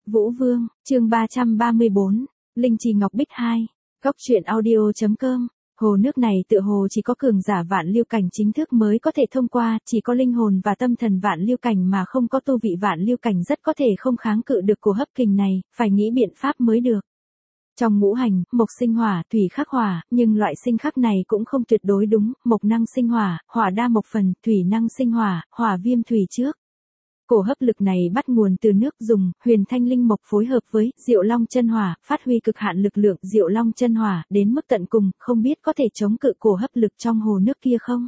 Vũ Vương, chương 334, Linh Trì Ngọc Bích 2, góc truyện audio.com. Hồ nước này tựa hồ chỉ có cường giả vạn lưu cảnh chính thức mới có thể thông qua, chỉ có linh hồn và tâm thần vạn lưu cảnh mà không có tu vị vạn lưu cảnh rất có thể không kháng cự được cổ hấp kình này, phải nghĩ biện pháp mới được. Trong ngũ hành, mộc sinh hỏa, thủy khắc hỏa, nhưng loại sinh khắc này cũng không tuyệt đối đúng, mộc năng sinh hỏa, hỏa đa mộc phần, thủy năng sinh hỏa, hỏa viêm thủy trước. Cổ hấp lực này bắt nguồn từ nước dùng, huyền thanh linh mộc phối hợp với Diệu Long chân hỏa, phát huy cực hạn lực lượng Diệu Long chân hỏa đến mức tận cùng, không biết có thể chống cự cổ hấp lực trong hồ nước kia không?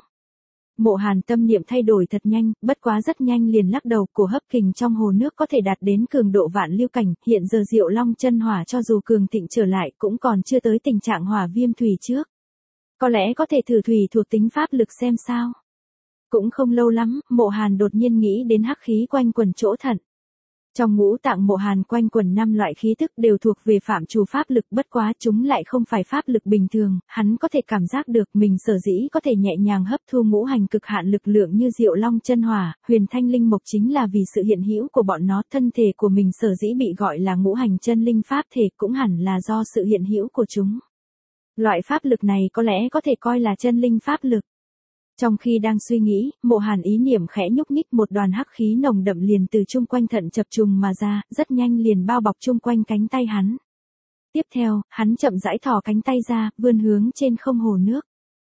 Mộ Hàn tâm niệm thay đổi thật nhanh, bất quá rất nhanh liền lắc đầu, cổ hấp kình trong hồ nước có thể đạt đến cường độ vạn lưu cảnh, hiện giờ Diệu Long chân hỏa cho dù cường thịnh trở lại cũng còn chưa tới tình trạng hỏa viêm thủy trước. Có lẽ có thể thử thủy thuộc tính pháp lực xem sao. Cũng không lâu lắm, Mộ Hàn đột nhiên nghĩ đến hắc khí quanh quần chỗ thận. Trong ngũ tạng Mộ Hàn quanh quần 5 loại khí tức đều thuộc về phạm trù pháp lực, bất quá chúng lại không phải pháp lực bình thường, hắn có thể cảm giác được mình sở dĩ có thể nhẹ nhàng hấp thu ngũ hành cực hạn lực lượng như Diệu Long chân hỏa, huyền thanh linh mộc chính là vì sự hiện hữu của bọn nó, thân thể của mình sở dĩ bị gọi là ngũ hành chân linh pháp thể cũng hẳn là do sự hiện hữu của chúng. Loại pháp lực này có lẽ có thể coi là chân linh pháp lực. Trong khi đang suy nghĩ, Mộ Hàn ý niệm khẽ nhúc nhích, một đoàn hắc khí nồng đậm liền từ chung quanh thận chập trùng mà ra, rất nhanh liền bao bọc chung quanh cánh tay hắn. Tiếp theo, hắn chậm rãi thò cánh tay ra, vươn hướng trên không hồ nước.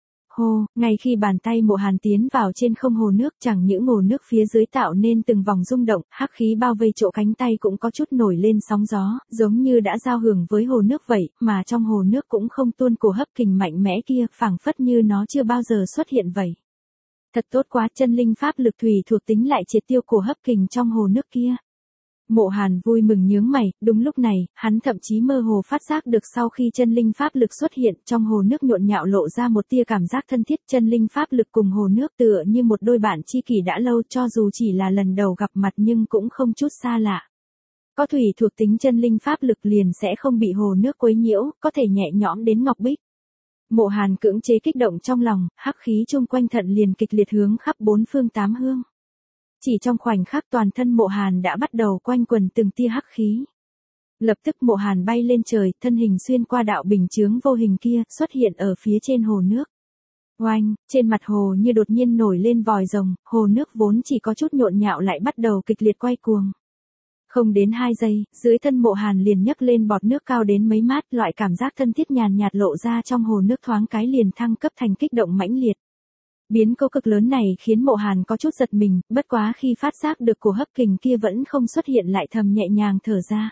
Hô, ngay khi bàn tay Mộ Hàn tiến vào trên không hồ nước, chẳng những hồ nước phía dưới tạo nên từng vòng rung động, hắc khí bao vây chỗ cánh tay cũng có chút nổi lên sóng gió, giống như đã giao hưởng với hồ nước vậy, mà trong hồ nước cũng không tuôn cổ hấp kình mạnh mẽ kia, phảng phất như nó chưa bao giờ xuất hiện vậy. Thật tốt quá, chân linh pháp lực thủy thuộc tính lại triệt tiêu cổ hấp kình trong hồ nước kia. Mộ Hàn vui mừng nhướng mày, đúng lúc này, hắn thậm chí mơ hồ phát giác được sau khi chân linh pháp lực xuất hiện, trong hồ nước nhộn nhạo lộ ra một tia cảm giác thân thiết, chân linh pháp lực cùng hồ nước tựa như một đôi bạn tri kỷ đã lâu, cho dù chỉ là lần đầu gặp mặt nhưng cũng không chút xa lạ. Có thủy thuộc tính chân linh pháp lực liền sẽ không bị hồ nước quấy nhiễu, có thể nhẹ nhõm đến Ngọc Bích. Mộ Hàn cưỡng chế kích động trong lòng, hắc khí chung quanh thận liền kịch liệt hướng khắp bốn phương tám hướng. Chỉ trong khoảnh khắc toàn thân Mộ Hàn đã bắt đầu quanh quần từng tia hắc khí. Lập tức Mộ Hàn bay lên trời, thân hình xuyên qua đạo bình chướng vô hình kia, xuất hiện ở phía trên hồ nước. Oanh, trên mặt hồ như đột nhiên nổi lên vòi rồng, hồ nước vốn chỉ có chút nhộn nhạo lại bắt đầu kịch liệt quay cuồng. Không đến 2 giây, dưới thân Mộ Hàn liền nhấc lên bọt nước cao đến mấy mét, loại cảm giác thân thiết nhàn nhạt lộ ra trong hồ nước thoáng cái liền thăng cấp thành kích động mãnh liệt. Biến cố cực lớn này khiến Mộ Hàn có chút giật mình, bất quá khi phát giác được cổ hấp kình kia vẫn không xuất hiện lại thầm nhẹ nhàng thở ra.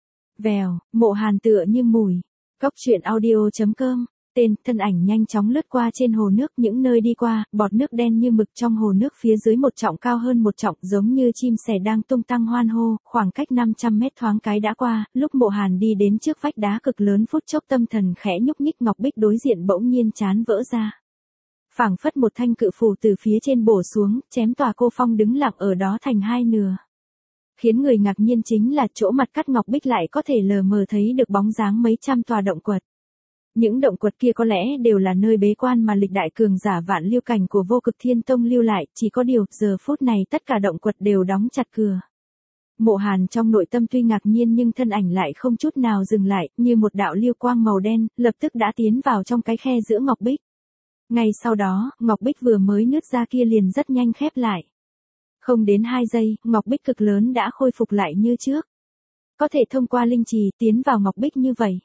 Vèo, Mộ Hàn tựa như mùi. Góc truyện audio.com. Tên, thân ảnh nhanh chóng lướt qua trên hồ nước, những nơi đi qua, bọt nước đen như mực trong hồ nước phía dưới một trọng cao hơn một trọng, giống như chim sẻ đang tung tăng hoan hô, khoảng cách 500 mét thoáng cái đã qua, lúc Mộ Hàn đi đến trước vách đá cực lớn phút chốc tâm thần khẽ nhúc nhích, Ngọc Bích đối diện bỗng nhiên chán vỡ ra. Phảng phất một thanh cự phủ từ phía trên bổ xuống, chém tòa cô phong đứng lặng ở đó thành hai nửa. Khiến người ngạc nhiên chính là chỗ mặt cắt Ngọc Bích lại có thể lờ mờ thấy được bóng dáng mấy trăm tòa động quật. Những động quật kia có lẽ đều là nơi bế quan mà lịch đại cường giả vạn lưu cảnh của Vô Cực Thiên Tông lưu lại, chỉ có điều, giờ phút này tất cả động quật đều đóng chặt cửa. Mộ Hàn trong nội tâm tuy ngạc nhiên nhưng thân ảnh lại không chút nào dừng lại, như một đạo lưu quang màu đen, lập tức đã tiến vào trong cái khe giữa Ngọc Bích. Ngay sau đó, Ngọc Bích vừa mới nứt ra kia liền rất nhanh khép lại. Không đến 2 giây, Ngọc Bích cực lớn đã khôi phục lại như trước. Có thể thông qua linh trì tiến vào Ngọc Bích như vậy.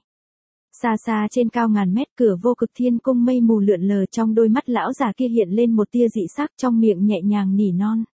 Xa xa trên cao ngàn mét, cửa Vô Cực Thiên Cung mây mù lượn lờ, trong đôi mắt lão già kia hiện lên một tia dị sắc, trong miệng nhẹ nhàng nỉ non.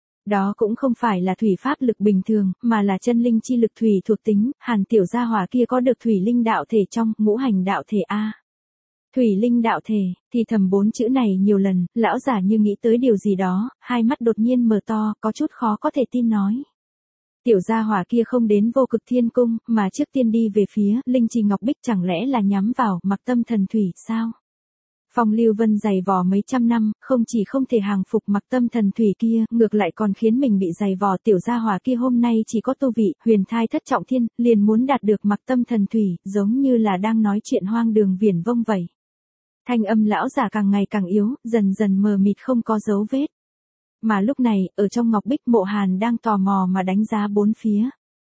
Đó cũng không phải là thủy pháp lực bình thường, mà là chân linh chi lực thủy thuộc tính, Hàn tiểu gia hỏa kia có được thủy linh đạo thể trong ngũ hành đạo thể A. Thủy linh đạo thể, thì thầm 4 chữ này nhiều lần, lão giả như nghĩ tới điều gì đó, hai mắt đột nhiên mở to, có chút khó có thể tin nói. Tiểu gia hỏa kia không đến Vô Cực Thiên Cung, mà trước tiên đi về phía Linh Trì Ngọc Bích, chẳng lẽ là nhắm vào Mặc Tâm Thần Thủy sao? Phong Lưu Vân dày vò mấy trăm năm, không chỉ không thể hàng phục Mặc Tâm Thần Thủy kia, ngược lại còn khiến mình bị dày vò. Tiểu gia hỏa kia hôm nay chỉ có tu vị huyền thai thất trọng thiên, liền muốn đạt được Mặc Tâm Thần Thủy, giống như là đang nói chuyện hoang đường viển vông vậy. Thanh âm lão giả càng ngày càng yếu, dần dần mờ mịt không có dấu vết. Mà lúc này, ở trong Ngọc Bích Mộ Hàn đang tò mò mà đánh giá bốn phía.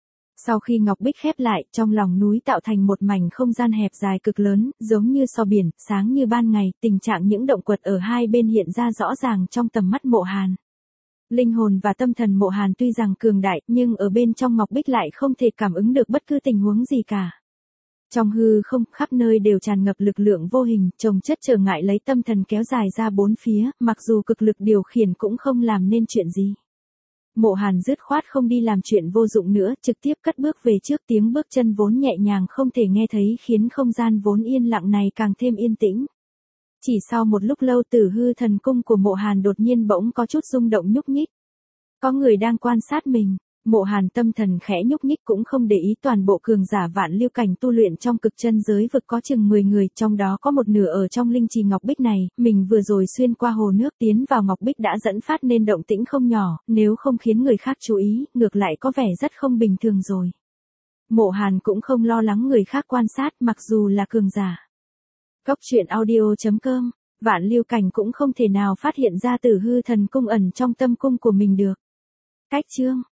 Sau khi ngọc bích khép lại, trong lòng núi tạo thành một mảnh không gian hẹp dài cực lớn, giống như so biển, sáng như ban ngày, tình trạng những động quật ở hai bên hiện ra rõ ràng trong tầm mắt Mộ Hàn. Linh hồn và tâm thần Mộ Hàn tuy rằng cường đại, nhưng ở bên trong ngọc bích lại không thể cảm ứng được bất cứ tình huống gì cả. Trong hư không, khắp nơi đều tràn ngập lực lượng vô hình, chồng chất trở ngại lấy tâm thần kéo dài ra bốn phía, mặc dù cực lực điều khiển cũng không làm nên chuyện gì. Mộ Hàn dứt khoát không đi làm chuyện vô dụng nữa, trực tiếp cất bước về trước, tiếng bước chân vốn nhẹ nhàng không thể nghe thấy khiến không gian vốn yên lặng này càng thêm yên tĩnh. Chỉ sau một lúc lâu, Tử Hư Thần Cung của Mộ Hàn đột nhiên bỗng có chút rung động nhúc nhích. Có người đang quan sát mình. Mộ Hàn tâm thần khẽ nhúc nhích cũng không để ý, toàn bộ cường giả vạn lưu cảnh tu luyện trong cực chân giới vực có chừng 10 người, trong đó có một nửa ở trong linh trì ngọc bích này, mình vừa rồi xuyên qua hồ nước tiến vào ngọc bích đã dẫn phát nên động tĩnh không nhỏ, nếu không khiến người khác chú ý, ngược lại có vẻ rất không bình thường rồi. Mộ Hàn cũng không lo lắng người khác quan sát, mặc dù là cường giả. Góc truyện audio.com, vạn lưu cảnh cũng không thể nào phát hiện ra Tử Hư Thần Cung ẩn trong tâm cung của mình được. Cách chương